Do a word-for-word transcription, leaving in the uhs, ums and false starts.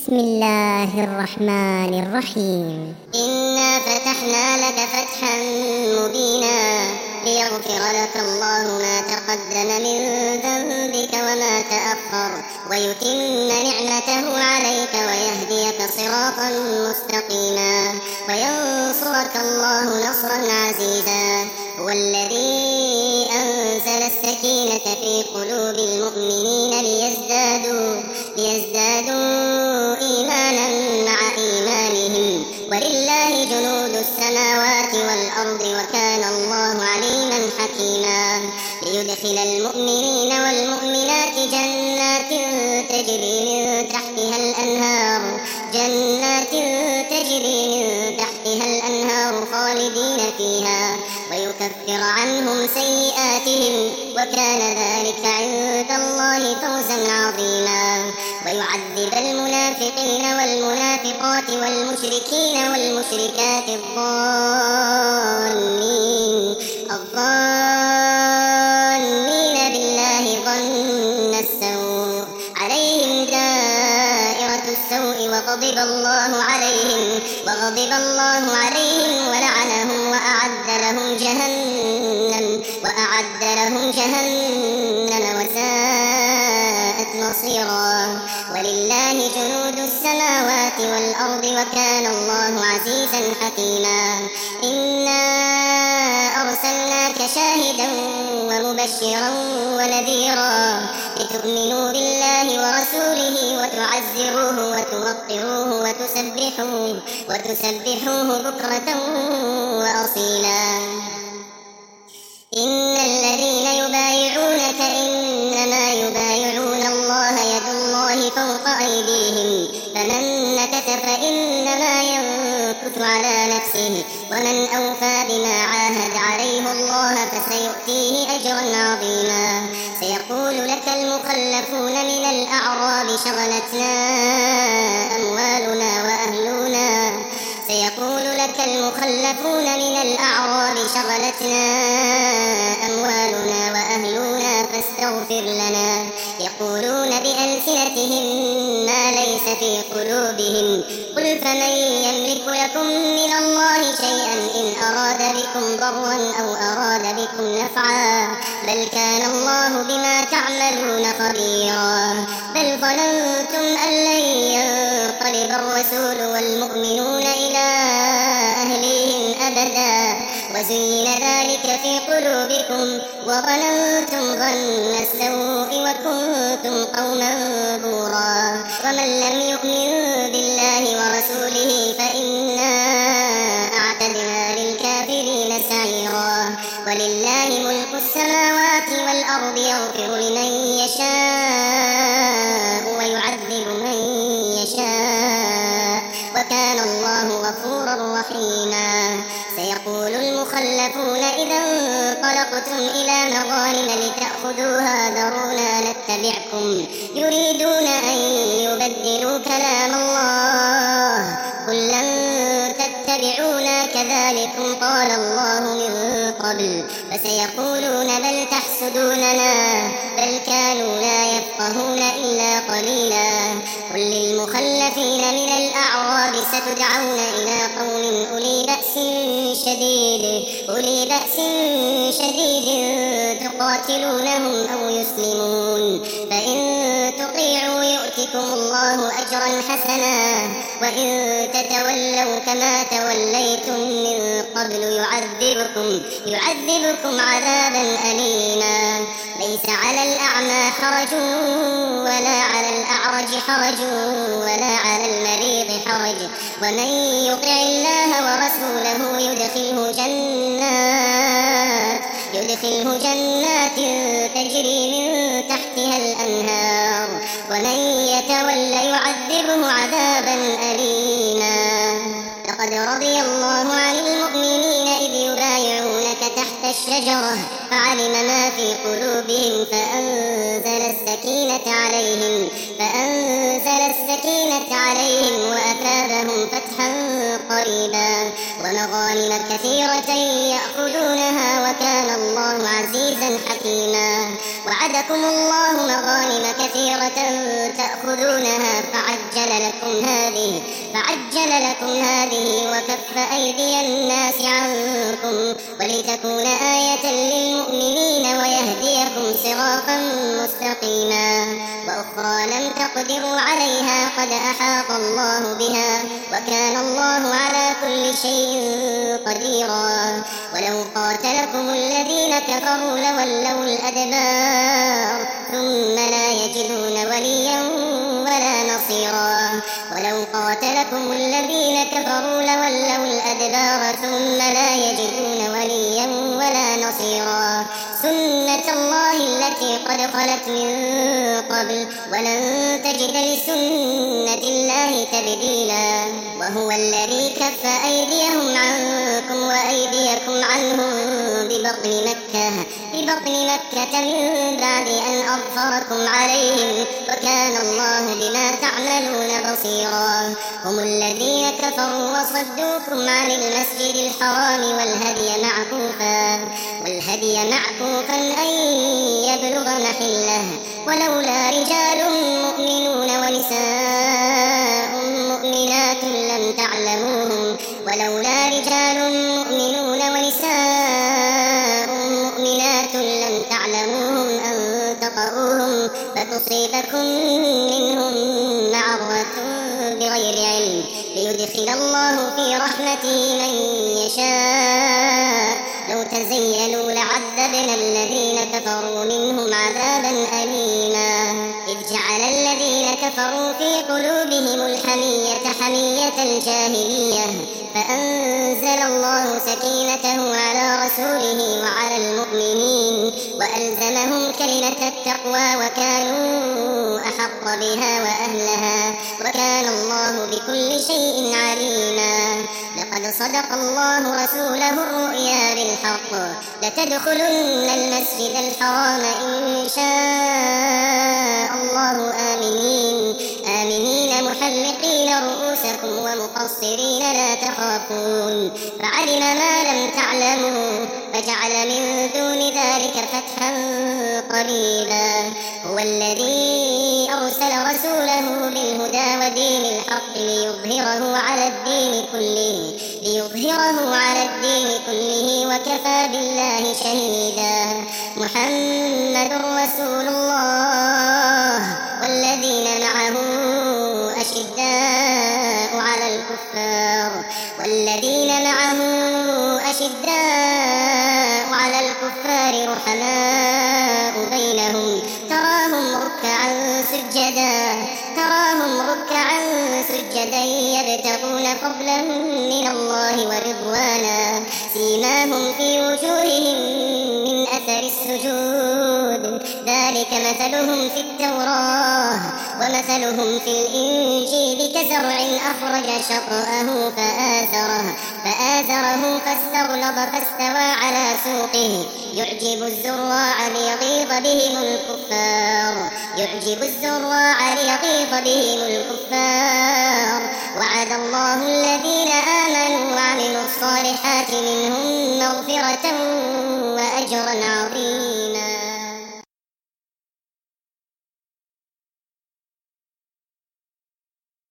بسم الله الرحمن الرحيم. إنا فتحنا لك فتحا مبينا ليغفر لك الله ما تقدم من ذنبك وما تأخر ويتم نعمته عليك ويهديك صراطا مستقيما وينصرك الله نصرا عزيزا. هو الذي أنزل السكينة في قلوب المؤمنين ليزدادوا, ليزدادوا إيمانا مع إيمانهم ولله جنود السماوات والأرض وكان الله عليما حكيما. ليدخل المؤمنين والمؤمنات جنات تجري من تحتها الأنهار جنات تجري من تحتها الأنهار خالدين فيها ويكفر عنهم سيئاتهم وكان ذلك عند الله فوزا عظيما. ويعذب المنافقين والمنافقات والمشركين والمشركات الظانين الظانين بالله ظن السوء عليهم دائرة السوء وغضب الله عليهم وغضب الله عليهم ولعنهم وأعد لهم جهنم وأعد لهم جهنم وساءت مصيرا. ولله جنود السماوات والأرض وكان الله عزيزا حكيما. إنا أرسلناك شاهدا ومبشرا ونذيرا لتؤمنوا بالله ورسوله وتعزروه وتوقروه وتسبحوه, وتسبحوه بكرة وأصيلا. إن الذين يبايعونك إنما يبايعون الله يد الله فوق أيديهم فمن نكث فإنما ينكث على نفسه ومن أوفى بما عاهد عليه الله فسيؤتيه أجرا عظيما. سيقول لك المخلفون من الأعراب شغلتنا أموالنا وأهلنا سيقول لك المخلفون من الأعراب شغلتنا أموالنا وأهلنا فاستغفر لنا يقولون بألسنتهم ما ليس في قلوبهم قل فمن يملك لكم من الله شيئا إن أراد بكم ضرا أو أراد بكم نفعا بل كان الله بما تعملون خبيرا. بل ظننتم أن لن ينقلب الرسول والمؤمنون إلى أهليهم أبدا وزين ذلك في قلوبكم وظننتم ظن السوء وكنتم قوما بورا. ومن لم يؤمن بالله ورسوله فإنا أعتدنا للكافرين سعيرا. ولله ملك السماوات والأرض يغفر لمن يشاء ويعذب من يشاء وكان الله غفورا رحيما. سيقول المخلفون إذا انطلقتم إلى مغانم لتأخذوها ذرونا نتبعكم يريدون أن يبدلوا كلام الله قل لن تتبعونا كذلكم قال الله من قبل فسيقولون بل تحسدوننا بل كانوا لا يفقهون إلا قليلا. قل للمخلفين من الأعراب ستدعون إلى قوم أولي بأس شديد أولي بأس شديد تقاتلونهم أو يسلمون فإن تطيعوا يؤتكم الله أجرا حسنا وإن تتولوا كما توليتم من قبل يعذبكم يعذبكم عذابا أليما. ليس على الأعمى حرج ولا على الأعرج حرج ولا على المريض حرج ومن يطع الله ورسوله يدخله جنات يدخله جنات تجري من تحتها الأنهار ومن يتولى يعذبه عذابا أليما. لقد رضي الله عن المؤمنين إذ يبايعونك تحت الشجرة فعلم ما في قلوبهم فأنزل السكينة عليهم فأنزل السكينة عليهم وأثابهم وأثابهم فتحا قريبا ومغانم كثيرة يأخذونها وكان الله عزيزا حكيما. وعدكم الله مغانم كثيرة تأخذونها فعجل لكم هذه فعجل لكم هذه وكف أيدي الناس عنكم ولتكون آية للمؤمنين ويهديكم صراطا مستقيما. وأخرى لم تقدروا عليها قد أحاط الله بها وكان الله على كل شيء قديرا. ولو قاتلكم الذين كفروا لولوا الأدبار ثم لا يجدون وليا ولا نصيرا. ولو قاتلكم الذين كفروا لولوا الأدبار ثم لا يجدون وليا ولا نصيرا. سنة الله التي قد خلت من قبل ولن تجد لسنة الله تبديلا. وهو الذي كف أيديهم عنكم وأيديكم عنهم ببطن مكة ببطن مكة من بعد أن أظفركم عليهم وكان الله بما تعملون بصيرا. هم الذين كفروا وصدوكم عن المسجد الحرام والهدي معكوفا والهدي معكوفا أن يبلغ محله ولولا رجال مؤمنون ونساء مؤمنات لم تعلموهم ولولا رجال مؤمنون ونساء مؤمنات لم تعلموهم أن تطؤوهم فتصيبكم منهم معرة بغير علم ليدخل الله في رحمته من يشاء. لو تزيلوا لعذبنا الذين كفروا منهم عذابا أليما. إذ جعل الذين كفروا في قلوبهم الحمية حمية الجاهلية فأنزل الله سكينته على رسوله وعلى المؤمنين وألزمهم كلمة التقوى وكانوا أحق بها وأهلها وكان الله بكل شيء عليما. لقد صدق الله رسوله الرؤيا بالحق لتدخلن المسجد الحرام إن شاء الله آمنين آمنين محلقين رؤوسكم ومقصرين لا تخافون فعلم ما لم تعلموا فجعل من دون ذلك فتحا قريبا. هو الذي أرسل رسوله بالهدى ودين الحق ليظهره على الدين كله ليظهره على الدين كله وكفى بالله شهيدا. محمد رسول الله والذين معه أشداء على الكفار والذين معه أشداء على الكفار رحماء بينهم تراهم ركعا سجدا تراهم ركعا سجدا يبتغون فضلا من الله ورضوانا سيماهم في وجوههم من أثر السجود ذلك مثلهم في التوراة ومثلهم في الإنجيل كزرع أخرج شطأه فآزره فآزره فاستغلظ فاستوى على سوقه يعجب الزراع ليغيظ بهم الكفار يعجب الزراع ليغيظ بهم الكفار. وعد الله الذين آمنوا وعملوا الصالحات منهم مغفرة وأجرا عظيما.